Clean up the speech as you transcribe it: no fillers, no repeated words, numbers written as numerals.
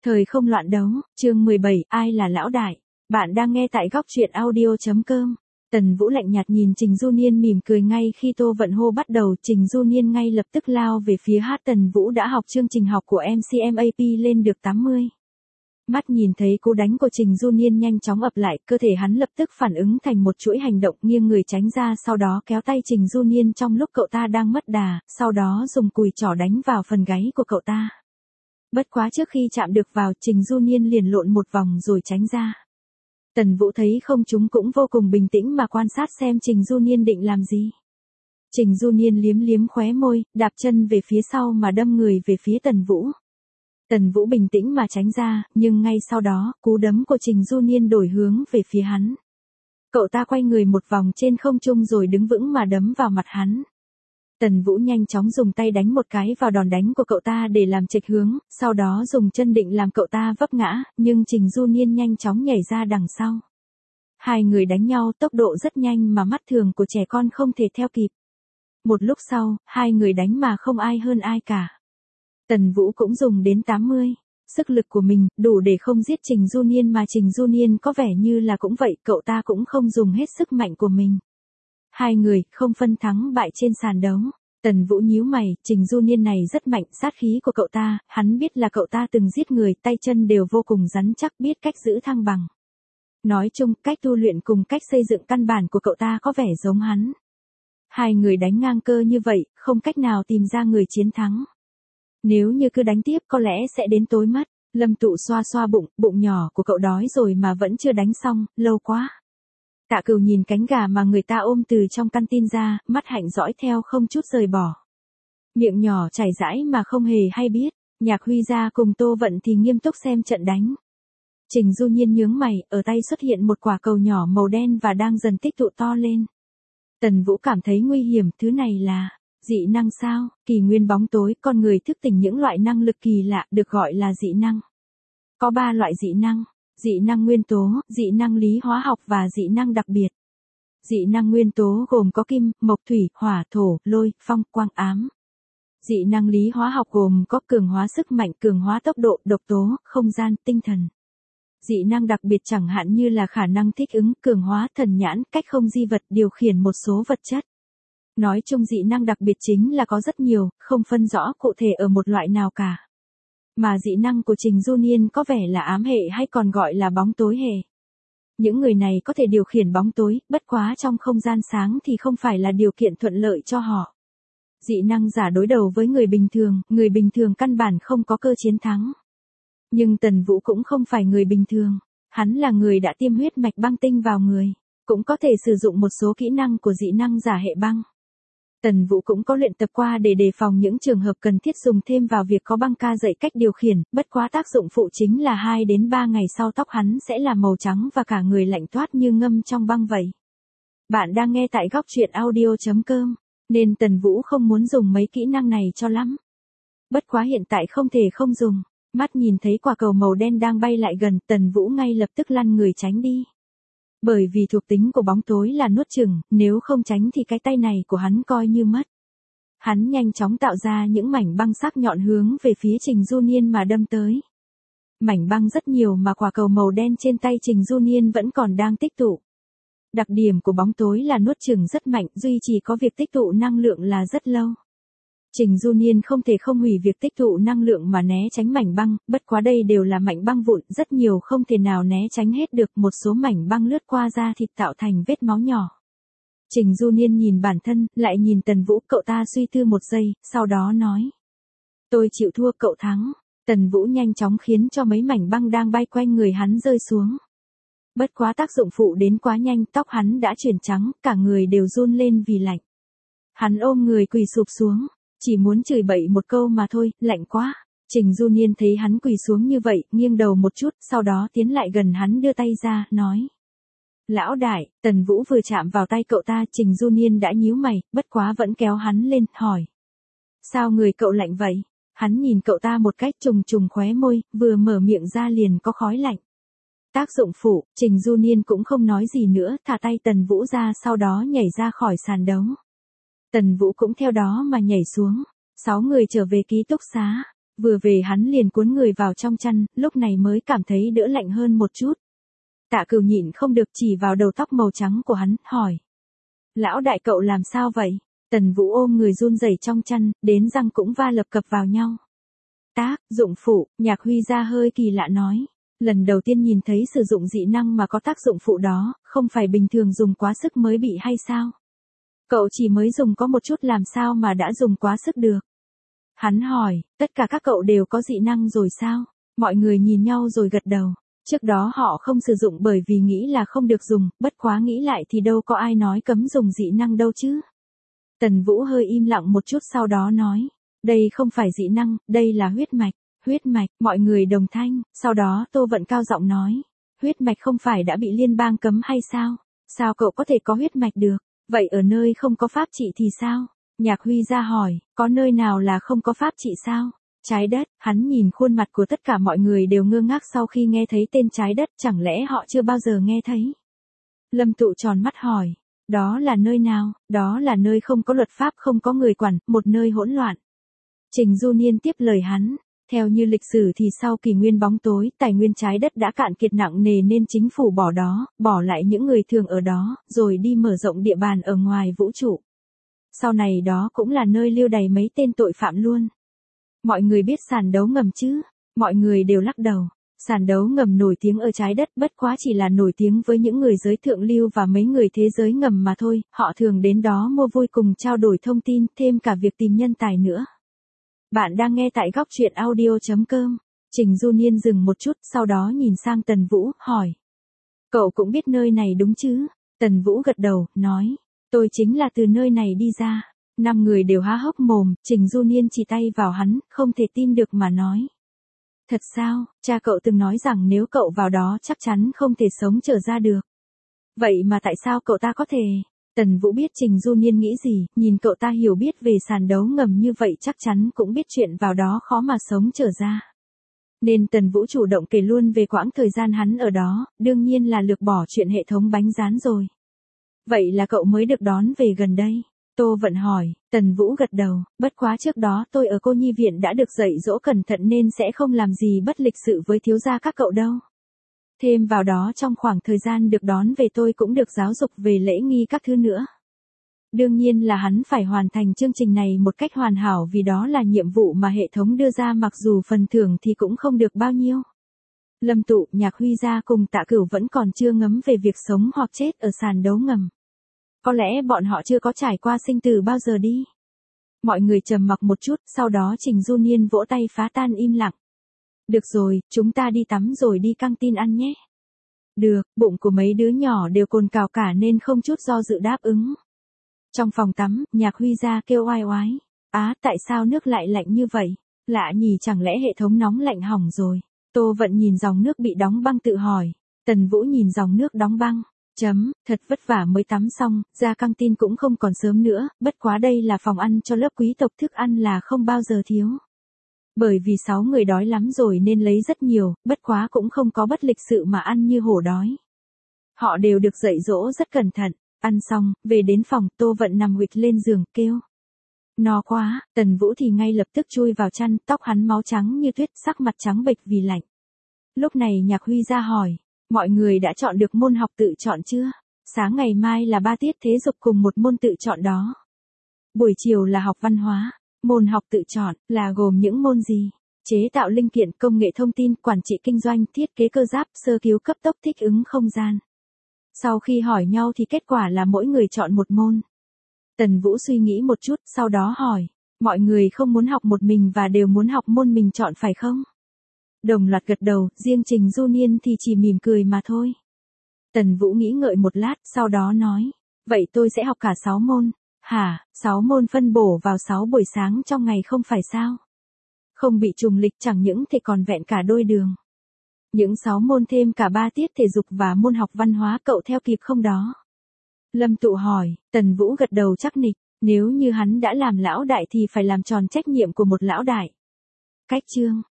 Thời không loạn đấu, chương 17, ai là lão đại? Bạn đang nghe tại góc truyện audio.com. Tần Vũ lạnh nhạt nhìn Trình Du Niên mỉm cười ngay khi Tô Vận hô bắt đầu, Trình Du Niên ngay lập tức lao về phía hát. Tần Vũ đã học chương trình học của MCMAP lên được 80. Mắt nhìn thấy cú đánh của Trình Du Niên nhanh chóng ập lại, cơ thể hắn lập tức phản ứng thành một chuỗi hành động, nghiêng người tránh ra, sau đó kéo tay Trình Du Niên trong lúc cậu ta đang mất đà, sau đó dùng cùi trỏ đánh vào phần gáy của cậu ta. Bất quá trước khi chạm được vào, Trình Du Niên liền lộn một vòng rồi tránh ra. Tần Vũ thấy không trúng cũng vô cùng bình tĩnh mà quan sát xem Trình Du Niên định làm gì. Trình Du Niên liếm liếm khóe môi, đạp chân về phía sau mà đâm người về phía Tần Vũ. Tần Vũ bình tĩnh mà tránh ra, nhưng ngay sau đó, cú đấm của Trình Du Niên đổi hướng về phía hắn. Cậu ta quay người một vòng trên không trung rồi đứng vững mà đấm vào mặt hắn. Tần Vũ nhanh chóng dùng tay đánh một cái vào đòn đánh của cậu ta để làm chệch hướng, sau đó dùng chân định làm cậu ta vấp ngã, nhưng Trình Du Niên nhanh chóng nhảy ra đằng sau. Hai người đánh nhau tốc độ rất nhanh mà mắt thường của trẻ con không thể theo kịp. Một lúc sau, hai người đánh mà không ai hơn ai cả. Tần Vũ cũng dùng đến 80. Sức lực của mình, đủ để không giết Trình Du Niên mà Trình Du Niên có vẻ như là cũng vậy, cậu ta cũng không dùng hết sức mạnh của mình. Hai người, không phân thắng bại trên sàn đấu. Tần Vũ nhíu mày, Trình Du Niên này rất mạnh, sát khí của cậu ta, hắn biết là cậu ta từng giết người, tay chân đều vô cùng rắn chắc, biết cách giữ thăng bằng. Nói chung, cách tu luyện cùng cách xây dựng căn bản của cậu ta có vẻ giống hắn. Hai người đánh ngang cơ như vậy, không cách nào tìm ra người chiến thắng. Nếu như cứ đánh tiếp có lẽ sẽ đến tối mất. Lâm Tụ xoa xoa bụng, bụng nhỏ của cậu đói rồi mà vẫn chưa đánh xong, lâu quá. Tạ Cửu nhìn cánh gà mà người ta ôm từ trong căn tin ra, mắt hạnh dõi theo không chút rời bỏ. Miệng nhỏ chảy rãi mà không hề hay biết. Nhạc Huy Gia cùng Tô Vận thì nghiêm túc xem trận đánh. Trình Du Niên nhướng mày, ở tay xuất hiện một quả cầu nhỏ màu đen và đang dần tích tụ to lên. Tần Vũ cảm thấy nguy hiểm, thứ này là dị năng sao? Kỳ nguyên bóng tối, con người thức tỉnh những loại năng lực kỳ lạ được gọi là dị năng. Có 3 loại dị năng: dị năng nguyên tố, dị năng lý hóa học và dị năng đặc biệt. Dị năng nguyên tố gồm có kim, mộc, thủy, hỏa, thổ, lôi, phong, quang, ám. Dị năng lý hóa học gồm có cường hóa sức mạnh, cường hóa tốc độ, độc tố, không gian, tinh thần. Dị năng đặc biệt chẳng hạn như là khả năng thích ứng, cường hóa, thần nhãn, cách không di vật, điều khiển một số vật chất. Nói chung dị năng đặc biệt chính là có rất nhiều, không phân rõ cụ thể ở một loại nào cả. Mà dị năng của Trình Du Niên có vẻ là ám hệ hay còn gọi là bóng tối hệ. Những người này có thể điều khiển bóng tối, bất quá trong không gian sáng thì không phải là điều kiện thuận lợi cho họ. Dị năng giả đối đầu với người bình thường căn bản không có cơ chiến thắng. Nhưng Tần Vũ cũng không phải người bình thường, hắn là người đã tiêm huyết mạch băng tinh vào người, cũng có thể sử dụng một số kỹ năng của dị năng giả hệ băng. Tần Vũ cũng có luyện tập qua để đề phòng những trường hợp cần thiết dùng thêm vào việc có băng ca dạy cách điều khiển, bất quá tác dụng phụ chính là 2 đến 3 ngày sau tóc hắn sẽ là màu trắng và cả người lạnh toát như ngâm trong băng vậy. Bạn đang nghe tại góc truyện audio.com, nên Tần Vũ không muốn dùng mấy kỹ năng này cho lắm. Bất quá hiện tại không thể không dùng. Mắt nhìn thấy quả cầu màu đen đang bay lại gần, Tần Vũ ngay lập tức lăn người tránh đi. Bởi vì thuộc tính của bóng tối là nuốt chửng, nếu không tránh thì cái tay này của hắn coi như mất. Hắn nhanh chóng tạo ra những mảnh băng sắc nhọn hướng về phía Trình Du Niên mà đâm tới. Mảnh băng rất nhiều mà quả cầu màu đen trên tay Trình Du Niên vẫn còn đang tích tụ. Đặc điểm của bóng tối là nuốt chửng rất mạnh, duy trì có việc tích tụ năng lượng là rất lâu. Trình Du Niên không thể không hủy việc tích tụ năng lượng mà né tránh mảnh băng, bất quá đây đều là mảnh băng vụn, rất nhiều không thể nào né tránh hết được, một số mảnh băng lướt qua da thịt tạo thành vết máu nhỏ. Trình Du Niên nhìn bản thân, lại nhìn Tần Vũ, cậu ta suy tư một giây, sau đó nói. Tôi chịu thua, cậu thắng. Tần Vũ nhanh chóng khiến cho mấy mảnh băng đang bay quanh người hắn rơi xuống. Bất quá tác dụng phụ đến quá nhanh, tóc hắn đã chuyển trắng, cả người đều run lên vì lạnh. Hắn ôm người quỳ sụp xuống. Chỉ muốn chửi bậy một câu mà thôi, lạnh quá. Trình Du Niên thấy hắn quỳ xuống như vậy, nghiêng đầu một chút, sau đó tiến lại gần hắn đưa tay ra, nói. Lão đại, Tần Vũ vừa chạm vào tay cậu ta, Trình Du Niên đã nhíu mày, bất quá vẫn kéo hắn lên, hỏi. Sao người cậu lạnh vậy? Hắn nhìn cậu ta một cách trùng trùng khóe môi, vừa mở miệng ra liền có khói lạnh. Tác dụng phụ, Trình Du Niên cũng không nói gì nữa, thả tay Tần Vũ ra, sau đó nhảy ra khỏi sàn đấu. Tần Vũ cũng theo đó mà nhảy xuống. 6 người trở về ký túc xá. Vừa về hắn liền cuốn người vào trong chăn, lúc này mới cảm thấy đỡ lạnh hơn một chút. Tạ Cửu nhịn không được chỉ vào đầu tóc màu trắng của hắn, hỏi. Lão đại cậu làm sao vậy? Tần Vũ ôm người run rẩy trong chăn, đến răng cũng va lập cập vào nhau. Tác dụng phụ, Nhạc Huy ra hơi kỳ lạ nói. Lần đầu tiên nhìn thấy sử dụng dị năng mà có tác dụng phụ đó, không phải bình thường dùng quá sức mới bị hay sao? Cậu chỉ mới dùng có một chút làm sao mà đã dùng quá sức được? Hắn hỏi, tất cả các cậu đều có dị năng rồi sao? Mọi người nhìn nhau rồi gật đầu. Trước đó họ không sử dụng bởi vì nghĩ là không được dùng, bất quá nghĩ lại thì đâu có ai nói cấm dùng dị năng đâu chứ. Tần Vũ hơi im lặng một chút sau đó nói, đây không phải dị năng, đây là huyết mạch. Huyết mạch, mọi người đồng thanh, sau đó Tô Vận cao giọng nói, huyết mạch không phải đã bị liên bang cấm hay sao? Sao cậu có thể có huyết mạch được? Vậy ở nơi không có pháp trị thì sao? Nhạc Huy ra hỏi, có nơi nào là không có pháp trị sao? Trái đất, hắn nhìn khuôn mặt của tất cả mọi người đều ngơ ngác sau khi nghe thấy tên trái đất, chẳng lẽ họ chưa bao giờ nghe thấy? Lâm Tụ tròn mắt hỏi, đó là nơi nào? Đó là nơi không có luật pháp, không có người quản, một nơi hỗn loạn. Trình Du Niên tiếp lời hắn. Theo như lịch sử thì sau kỷ nguyên bóng tối, tài nguyên trái đất đã cạn kiệt nặng nề nên chính phủ bỏ lại những người thường ở đó, rồi đi mở rộng địa bàn ở ngoài vũ trụ. Sau này đó cũng là nơi lưu đày mấy tên tội phạm luôn. Mọi người biết sàn đấu ngầm chứ? Mọi người đều lắc đầu. Sàn đấu ngầm nổi tiếng ở trái đất bất quá chỉ là nổi tiếng với những người giới thượng lưu và mấy người thế giới ngầm mà thôi, họ thường đến đó mua vui cùng trao đổi thông tin, thêm cả việc tìm nhân tài nữa. Bạn đang nghe tại góc truyện audio.com. Trình Du Niên dừng một chút, sau đó nhìn sang Tần Vũ, hỏi. Cậu cũng biết nơi này đúng chứ? Tần Vũ gật đầu, nói. Tôi chính là từ nơi này đi ra. 5 người đều há hốc mồm, Trình Du Niên chỉ tay vào hắn, không thể tin được mà nói. Thật sao, cha cậu từng nói rằng nếu cậu vào đó chắc chắn không thể sống trở ra được. Vậy mà tại sao cậu ta có thể? Tần Vũ biết Trình Du Niên nghĩ gì, nhìn cậu ta hiểu biết về sàn đấu ngầm như vậy chắc chắn cũng biết chuyện vào đó khó mà sống trở ra. Nên Tần Vũ chủ động kể luôn về quãng thời gian hắn ở đó, đương nhiên là lược bỏ chuyện hệ thống bánh rán rồi. Vậy là cậu mới được đón về gần đây? Tô Vận hỏi, Tần Vũ gật đầu, bất quá trước đó tôi ở cô nhi viện đã được dạy dỗ cẩn thận nên sẽ không làm gì bất lịch sự với thiếu gia các cậu đâu. Thêm vào đó trong khoảng thời gian được đón về tôi cũng được giáo dục về lễ nghi các thứ nữa. Đương nhiên là hắn phải hoàn thành chương trình này một cách hoàn hảo vì đó là nhiệm vụ mà hệ thống đưa ra mặc dù phần thưởng thì cũng không được bao nhiêu. Lâm Tụ, Nhạc Huy gia cùng Tạ Cửu vẫn còn chưa ngấm về việc sống hoặc chết ở sàn đấu ngầm. Có lẽ bọn họ chưa có trải qua sinh tử bao giờ đi. Mọi người trầm mặc một chút, sau đó Trình Du Niên vỗ tay phá tan im lặng. Được rồi, chúng ta đi tắm rồi đi căng tin ăn nhé. Được, bụng của mấy đứa nhỏ đều cồn cào cả nên không chút do dự đáp ứng. Trong phòng tắm, Nhạc Huy ra kêu oai oái. Á, tại sao nước lại lạnh như vậy? Lạ nhỉ, chẳng lẽ hệ thống nóng lạnh hỏng rồi? Tô Vận nhìn dòng nước bị đóng băng tự hỏi. Tần Vũ nhìn dòng nước đóng băng. Thật vất vả mới tắm xong, ra căng tin cũng không còn sớm nữa, bất quá đây là phòng ăn cho lớp quý tộc thức ăn là không bao giờ thiếu. Bởi vì 6 người đói lắm rồi nên lấy rất nhiều, bất quá cũng không có bất lịch sự mà ăn như hổ đói. Họ đều được dạy dỗ rất cẩn thận, ăn xong, về đến phòng, Tô Vận nằm huỵch lên giường, kêu. No quá, Tần Vũ thì ngay lập tức chui vào chăn, tóc hắn máu trắng như tuyết, sắc mặt trắng bệch vì lạnh. Lúc này Nhạc Huy ra hỏi, mọi người đã chọn được môn học tự chọn chưa? Sáng ngày mai là 3 tiết thể dục cùng một môn tự chọn đó. Buổi chiều là học văn hóa. Môn học tự chọn là gồm những môn gì? Chế tạo linh kiện, công nghệ thông tin, quản trị kinh doanh, thiết kế cơ giáp, sơ cứu cấp tốc, thích ứng không gian. Sau khi hỏi nhau thì kết quả là mỗi người chọn một môn. Tần Vũ suy nghĩ một chút, sau đó hỏi, mọi người không muốn học một mình và đều muốn học môn mình chọn phải không? Đồng loạt gật đầu, riêng Trình Du Niên thì chỉ mỉm cười mà thôi. Tần Vũ nghĩ ngợi một lát, sau đó nói, vậy tôi sẽ học cả 6 môn. Hả, 6 môn phân bổ vào 6 buổi sáng trong ngày không phải sao? Không bị trùng lịch chẳng những thì còn vẹn cả đôi đường. Những 6 môn thêm cả 3 tiết thể dục và môn học văn hóa cậu theo kịp không đó? Lâm Tụ hỏi, Tần Vũ gật đầu chắc nịch, nếu như hắn đã làm lão đại thì phải làm tròn trách nhiệm của một lão đại. Cách chương